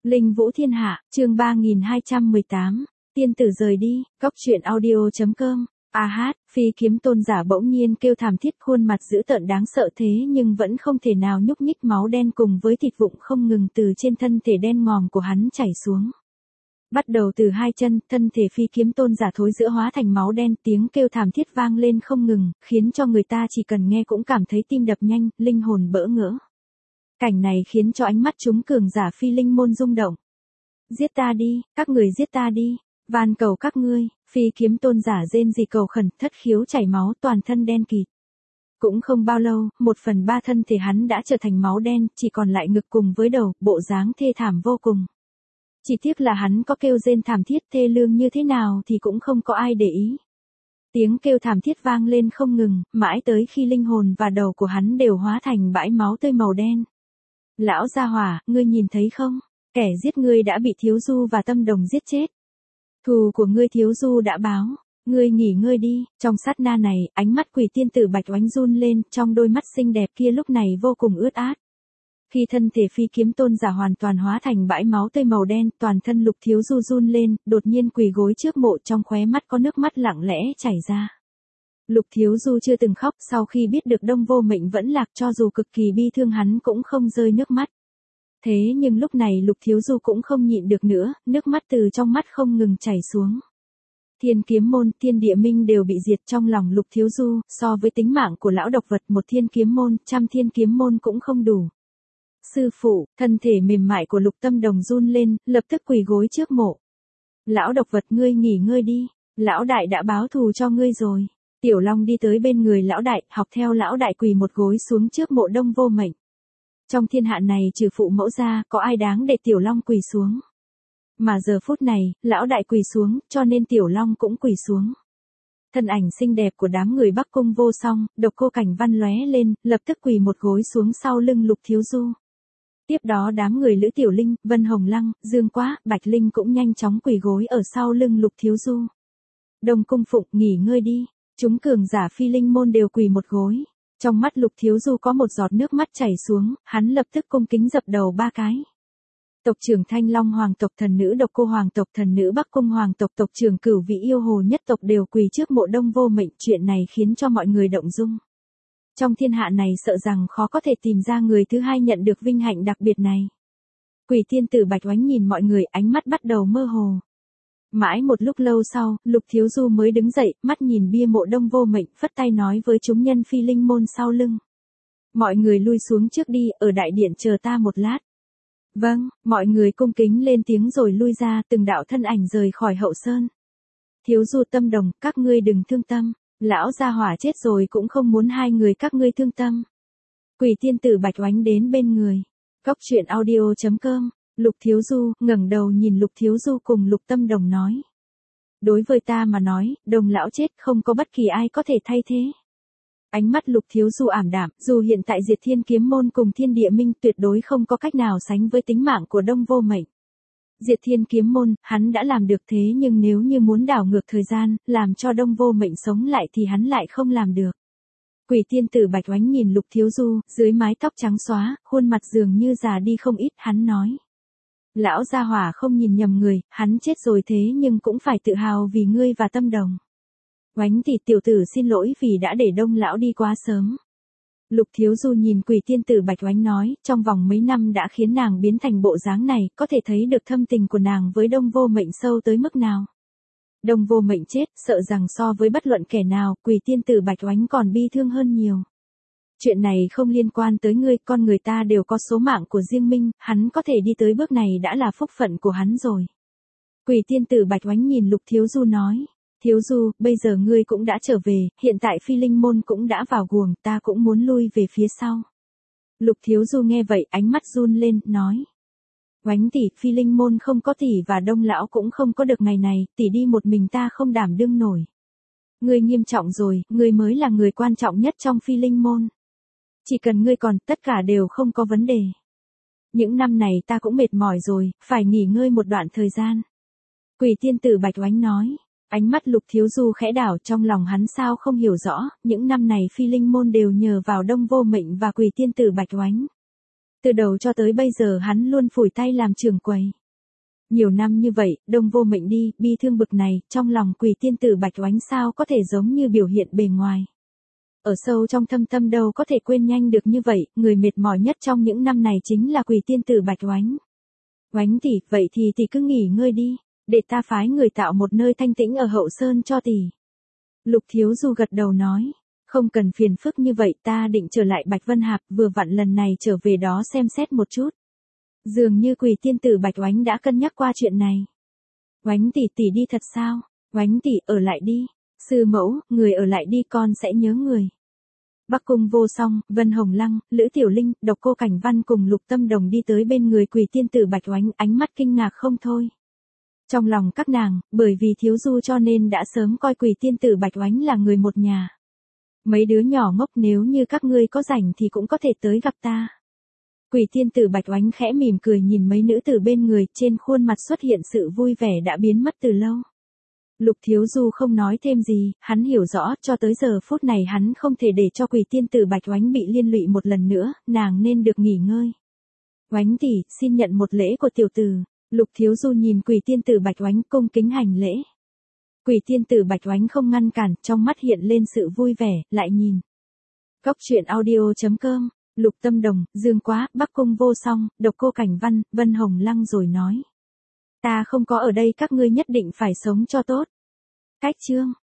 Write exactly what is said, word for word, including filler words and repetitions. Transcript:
Linh Vũ Thiên Hạ, chương ba nghìn hai trăm mười tám, tiên tử rời đi, góc truyện audio.com. A hát, phi kiếm tôn giả bỗng nhiên kêu thảm thiết, khuôn mặt dữ tợn đáng sợ thế nhưng vẫn không thể nào nhúc nhích, máu đen cùng với thịt vụn không ngừng từ trên thân thể đen ngòm của hắn chảy xuống. Bắt đầu từ hai chân, thân thể phi kiếm tôn giả thối rữa hóa thành máu đen, tiếng kêu thảm thiết vang lên không ngừng, khiến cho người ta chỉ cần nghe cũng cảm thấy tim đập nhanh, linh hồn bỡ ngỡ. Cảnh này khiến cho ánh mắt chúng cường giả phi linh môn rung động. Giết ta đi, các người giết ta đi, van cầu các ngươi, phi kiếm tôn giả rên rỉ cầu khẩn, thất khiếu chảy máu, toàn thân đen kịt. Cũng không bao lâu, một phần ba thân thể hắn đã trở thành máu đen, chỉ còn lại ngực cùng với đầu, bộ dáng thê thảm vô cùng. Chỉ tiếc là hắn có kêu rên thảm thiết thê lương như thế nào thì cũng không có ai để ý. Tiếng kêu thảm thiết vang lên không ngừng, mãi tới khi linh hồn và đầu của hắn đều hóa thành bãi máu tươi màu đen. Lão gia hỏa, ngươi nhìn thấy không? Kẻ giết ngươi đã bị Thiếu Du và Tâm Đồng giết chết. Thù của ngươi Thiếu Du đã báo, ngươi nghỉ ngơi đi. Trong sát na này, ánh mắt quỷ tiên tử Bạch Oánh run lên, trong đôi mắt xinh đẹp kia lúc này vô cùng ướt át. Khi thân thể phi kiếm tôn giả hoàn toàn hóa thành bãi máu tươi màu đen, toàn thân Lục Thiếu Du run lên, đột nhiên quỳ gối trước mộ, trong khóe mắt có nước mắt lặng lẽ chảy ra. Lục Thiếu Du chưa từng khóc, sau khi biết được Đông Vô Mệnh vẫn lạc, cho dù cực kỳ bi thương hắn cũng không rơi nước mắt. Thế nhưng lúc này Lục Thiếu Du cũng không nhịn được nữa, nước mắt từ trong mắt không ngừng chảy xuống. Thiên kiếm môn, thiên địa minh đều bị diệt trong lòng Lục Thiếu Du, so với tính mạng của lão độc vật một thiên kiếm môn, trăm thiên kiếm môn cũng không đủ. Sư phụ, thân thể mềm mại của Lục Tâm Đồng run lên, lập tức quỳ gối trước mộ. Lão độc vật, ngươi nghỉ ngơi đi, lão đại đã báo thù cho ngươi rồi. Tiểu Long đi tới bên người lão đại, học theo lão đại quỳ một gối xuống trước mộ Đông Vô Mệnh. Trong thiên hạ này trừ phụ mẫu ra, có ai đáng để Tiểu Long quỳ xuống. Mà giờ phút này, lão đại quỳ xuống, cho nên Tiểu Long cũng quỳ xuống. Thân ảnh xinh đẹp của đám người Bắc Cung Vô Song, Độc Cô Cảnh Văn lóe lên, lập tức quỳ một gối xuống sau lưng Lục Thiếu Du. Tiếp đó đám người Lữ Tiểu Linh, Vân Hồng Lăng, Dương Quá, Bạch Linh cũng nhanh chóng quỳ gối ở sau lưng Lục Thiếu Du. Đông Cung Phụng, nghỉ ngơi đi. Chúng cường giả phi linh môn đều quỳ một gối. Trong mắt Lục Thiếu Du có một giọt nước mắt chảy xuống, hắn lập tức cung kính dập đầu ba cái. Tộc trưởng Thanh Long Hoàng tộc, thần nữ Độc Cô Hoàng tộc, thần nữ Bắc Cung Hoàng tộc, tộc trưởng Cửu Vị Yêu Hồ nhất tộc đều quỳ trước mộ Đông Vô Mệnh. Chuyện này khiến cho mọi người động dung. Trong thiên hạ này sợ rằng khó có thể tìm ra người thứ hai nhận được vinh hạnh đặc biệt này. Quỷ tiên tử Bạch Oánh nhìn mọi người, ánh mắt bắt đầu mơ hồ. Mãi một lúc lâu sau, Lục Thiếu Du mới đứng dậy, mắt nhìn bia mộ Đông Vô Mệnh, phất tay nói với chúng nhân phi linh môn sau lưng. Mọi người lui xuống trước đi, ở đại điện chờ ta một lát. Vâng, mọi người cung kính lên tiếng rồi lui ra, từng đạo thân ảnh rời khỏi hậu sơn. Thiếu Du, Tâm Đồng, các ngươi đừng thương tâm, lão gia hỏa chết rồi cũng không muốn hai người các ngươi thương tâm. Quỷ tiên tử Bạch Oánh đến bên người. Góc truyện audio.com. Lục Thiếu Du ngẩng đầu nhìn Lục Thiếu Du cùng Lục Tâm Đồng nói. Đối với ta mà nói, Đồng lão chết không có bất kỳ ai có thể thay thế. Ánh mắt Lục Thiếu Du ảm đạm, dù hiện tại diệt thiên kiếm môn cùng thiên địa minh tuyệt đối không có cách nào sánh với tính mạng của Đông Vô Mệnh. Diệt thiên kiếm môn, hắn đã làm được thế nhưng nếu như muốn đảo ngược thời gian, làm cho Đông Vô Mệnh sống lại thì hắn lại không làm được. Quỷ tiên tử Bạch Oánh nhìn Lục Thiếu Du, dưới mái tóc trắng xóa, khuôn mặt dường như già đi không ít, hắn nói. Lão gia hỏa không nhìn nhầm người, hắn chết rồi thế nhưng cũng phải tự hào vì ngươi và Tâm Đồng. Oánh tỷ, tiểu tử xin lỗi vì đã để Đông lão đi quá sớm. Lục Thiếu Du nhìn quỷ tiên tử Bạch Oánh nói, trong vòng mấy năm đã khiến nàng biến thành bộ dáng này, có thể thấy được thâm tình của nàng với Đông Vô Mệnh sâu tới mức nào. Đông Vô Mệnh chết, sợ rằng so với bất luận kẻ nào, quỷ tiên tử Bạch Oánh còn bi thương hơn nhiều. Chuyện này không liên quan tới ngươi, con người ta đều có số mạng của riêng mình, hắn có thể đi tới bước này đã là phúc phận của hắn rồi. Quỷ tiên tử Bạch Oánh nhìn Lục Thiếu Du nói, Thiếu Du, bây giờ ngươi cũng đã trở về, hiện tại phi linh môn cũng đã vào guồng, ta cũng muốn lui về phía sau. Lục Thiếu Du nghe vậy, ánh mắt run lên, nói. Oánh tỷ, phi linh môn không có tỷ và Đông lão cũng không có được ngày này, tỷ đi một mình ta không đảm đương nổi. Ngươi nghiêm trọng rồi, ngươi mới là người quan trọng nhất trong phi linh môn. Chỉ cần ngươi còn, tất cả đều không có vấn đề. Những năm này ta cũng mệt mỏi rồi, phải nghỉ ngơi một đoạn thời gian. Quỷ tiên tử Bạch Oánh nói. Ánh mắt Lục Thiếu Du khẽ đảo, trong lòng hắn sao không hiểu rõ, những năm này phi linh môn đều nhờ vào Đông Vô Mệnh và quỷ tiên tử Bạch Oánh. Từ đầu cho tới bây giờ hắn luôn phủi tay làm trưởng quầy. Nhiều năm như vậy, Đông vô mệnh đi, bi thương bực này, trong lòng Quỷ tiên tử Bạch Oánh sao có thể giống như biểu hiện bề ngoài. Ở sâu trong thâm tâm đâu có thể quên nhanh được như vậy, người mệt mỏi nhất trong những năm này chính là Quỷ tiên tử Bạch Oánh. Oánh tỷ, vậy thì tỷ cứ nghỉ ngơi đi, để ta phái người tạo một nơi thanh tĩnh ở hậu sơn cho tỷ. Lục Thiếu Du gật đầu nói, không cần phiền phức như vậy, ta định trở lại Bạch Vân Hạp, vừa vặn lần này trở về đó xem xét một chút. Dường như Quỷ tiên tử Bạch Oánh đã cân nhắc qua chuyện này. Oánh tỷ, tỷ đi thật sao? Oánh tỷ, ở lại đi. Sư mẫu, người ở lại đi, con sẽ nhớ người. Bắc Cung Vô Song, Vân Hồng Lăng, Lữ Tiểu Linh, Độc Cô Cảnh Văn cùng Lục Tâm Đồng đi tới bên người Quỷ tiên tử Bạch Oánh, ánh mắt kinh ngạc không thôi. Trong lòng các nàng, bởi vì Thiếu Du cho nên đã sớm coi Quỷ tiên tử Bạch Oánh là người một nhà. Mấy đứa nhỏ ngốc, nếu như các ngươi có rảnh thì cũng có thể tới gặp ta. Quỷ tiên tử Bạch Oánh khẽ mỉm cười nhìn mấy nữ tử bên người, trên khuôn mặt xuất hiện sự vui vẻ đã biến mất từ lâu. Lục Thiếu Du không nói thêm gì, hắn hiểu rõ, cho tới giờ phút này hắn không thể để cho Quỷ tiên tử Bạch Oánh bị liên lụy một lần nữa, nàng nên được nghỉ ngơi. Oánh tỷ, xin nhận một lễ của tiểu tử. Lục Thiếu Du nhìn Quỷ tiên tử Bạch Oánh cung kính hành lễ. Quỷ tiên tử Bạch Oánh không ngăn cản, trong mắt hiện lên sự vui vẻ, lại nhìn. Cốc truyện audio chấm com, Lục Tâm Đồng, Dương Quá, Bắc Cung Vô Song, Độc Cô Cảnh Văn, Vân Hồng Lăng rồi nói. Ta không có ở đây, các ngươi nhất định phải sống cho tốt. Cách chương.